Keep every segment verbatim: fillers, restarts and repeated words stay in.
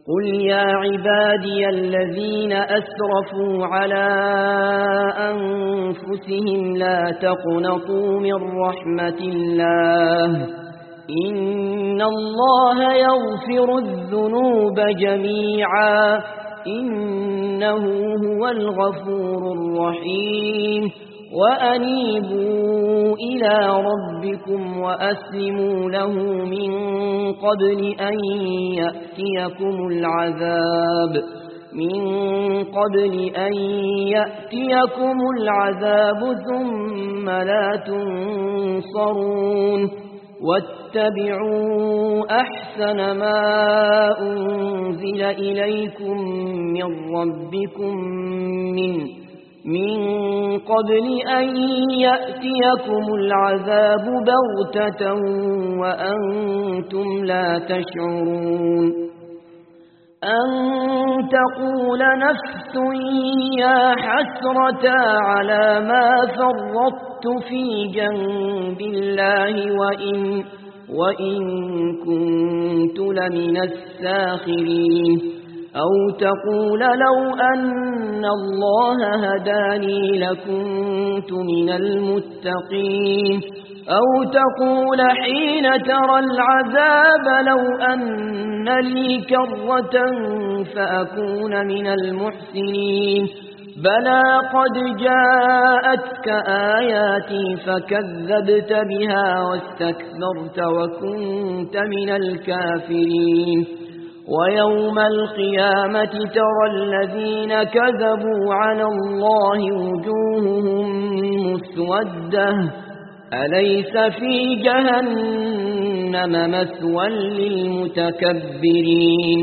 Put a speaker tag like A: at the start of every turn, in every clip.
A: قل يا عبادي الذين أسرفوا على أنفسهم لا تقنطوا من رحمة الله إن الله يغفر الذنوب جميعا إنه هو الغفور الرحيم وأنيبوا إلى ربكم وأسلموا له من قبل أن يأتيكم العذاب من قبل أن يأتيكم العذاب ثم لا تنصرون واتبعوا أحسن ما أنزل إليكم من ربكم من من قبل أن يأتيكم العذاب بغتة وأنتم لا تشعرون أن تقول نفس يا حسرة على ما فرطت في جنب الله وإن, وإن كنت لمن الساخرين أو تقول لو أن الله هداني لكنت من المتقين أو تقول حين ترى العذاب لو أن لي كرة فأكون من المحسنين بلى قد جاءتك آياتي فكذبت بها واستكبرت وكنت من الكافرين ويوم القيامة ترى الذين كذبوا على الله وجوههم مسودة أليس في جهنم مثوى للمتكبرين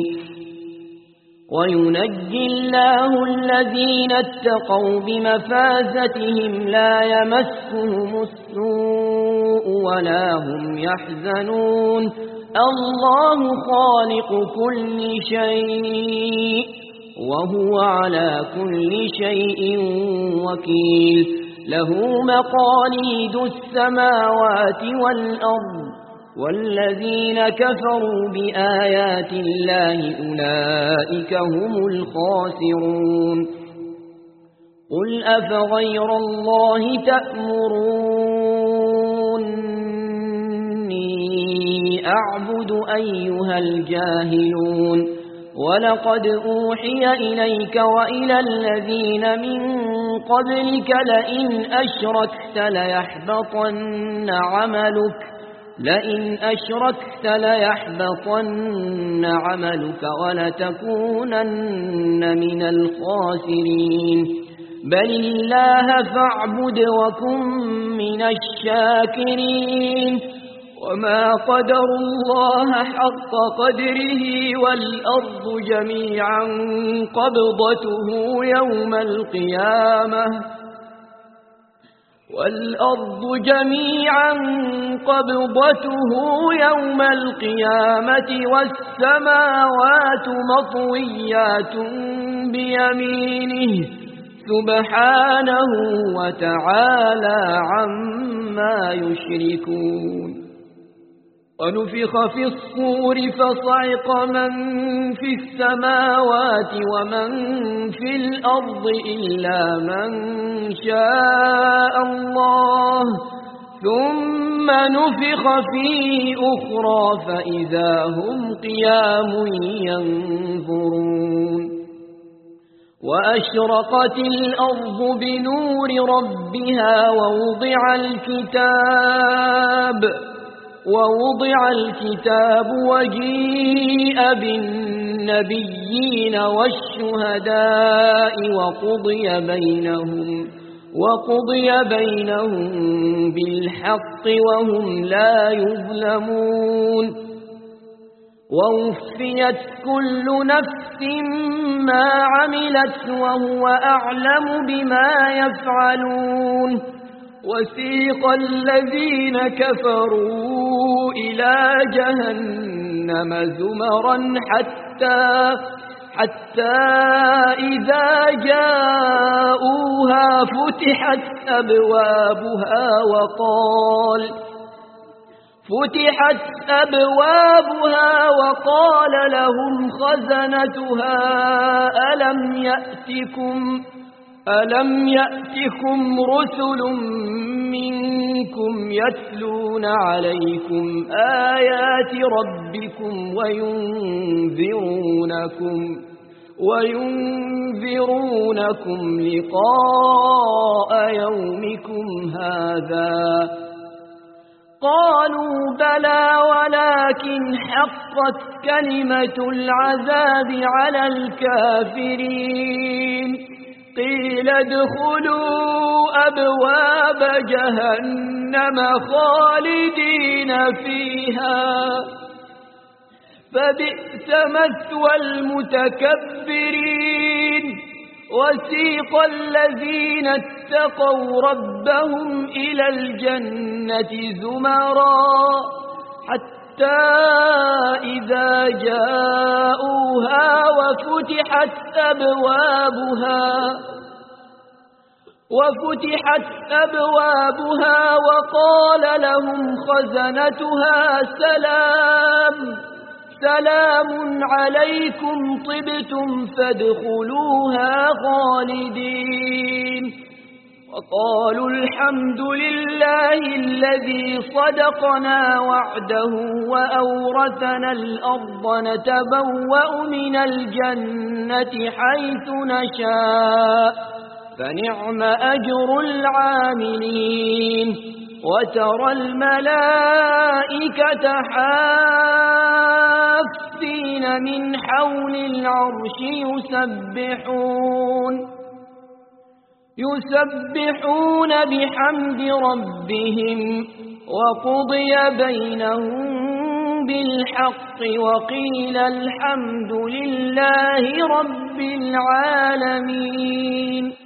A: وينجي الله الذين اتقوا بمفازتهم لا يمسهم السوء ولا هم يحزنون الله خالق كل شيء وهو على كل شيء وكيل له مقاليد السماوات والأرض والذين كفروا بآيات الله أولئك هم الخاسرون قل أفغير الله تأمروني أعبد أيها الجاهلون ولقد أوحي إليك وإلى الذين من قبلك لئن أشركت ليحبطن عملك لئن أشركت ليحبطن عملك ولتكونن من الخاسرين بل الله فاعبد وكن من الشاكرين وما قدر الله حق قدره والأرض جميعا قبضته يوم القيامة والأرض جميعا قبضته يوم القيامة والسماوات مطويات بيمينه سبحانه وتعالى عما يشركون ونفخ في الصور فصعق من في السماوات ومن في الأرض إلا من شاء الله ثم نفخ فيه أخرى فإذا هم قيام ينظرون وأشرقت الأرض بنور ربها ووضع الكتاب ووضع الكتاب وجيء بالنبيين والشهداء وقضي بينهم وقضي بينهم بالحق وهم لا يظلمون ووفيت كل نفس ما عملت وهو أعلم بما يفعلون وسيق الذين كفروا إلى جهنم زمرا حتى حتى إذا جاءوها فتحت أبوابها وقال فتحت أبوابها وقال لهم خزنتها ألم يأتكم ألم يأتكم رسل منكم يتلون عليكم آيات ربكم وينذرونكم وينذرونكم لقاء يومكم هذا قالوا بلى ولكن حقت كلمة العذاب على الكافرين قيل ادخلوا أبواب جهنم خالدين فيها فبئس مثوى المتكبرين وسيق الذين اتقوا ربهم إلى الجنة زمرا حتى إذا جاءوها وفتحت أبوابها وفتحت أبوابها وقال لهم خزنتها سلام سلام عليكم طبتم فادخلوها خالدين وقالوا الحمد لله الذي صدقنا وعده وأورثنا الأرض نتبوأ من الجنة حيث نشاء فنعم أجر العاملين وترى الملائكة حافين من حول العرش يسبحون يسبحون بحمد ربهم وقضي بينهم بالحق وقيل الحمد لله رب العالمين.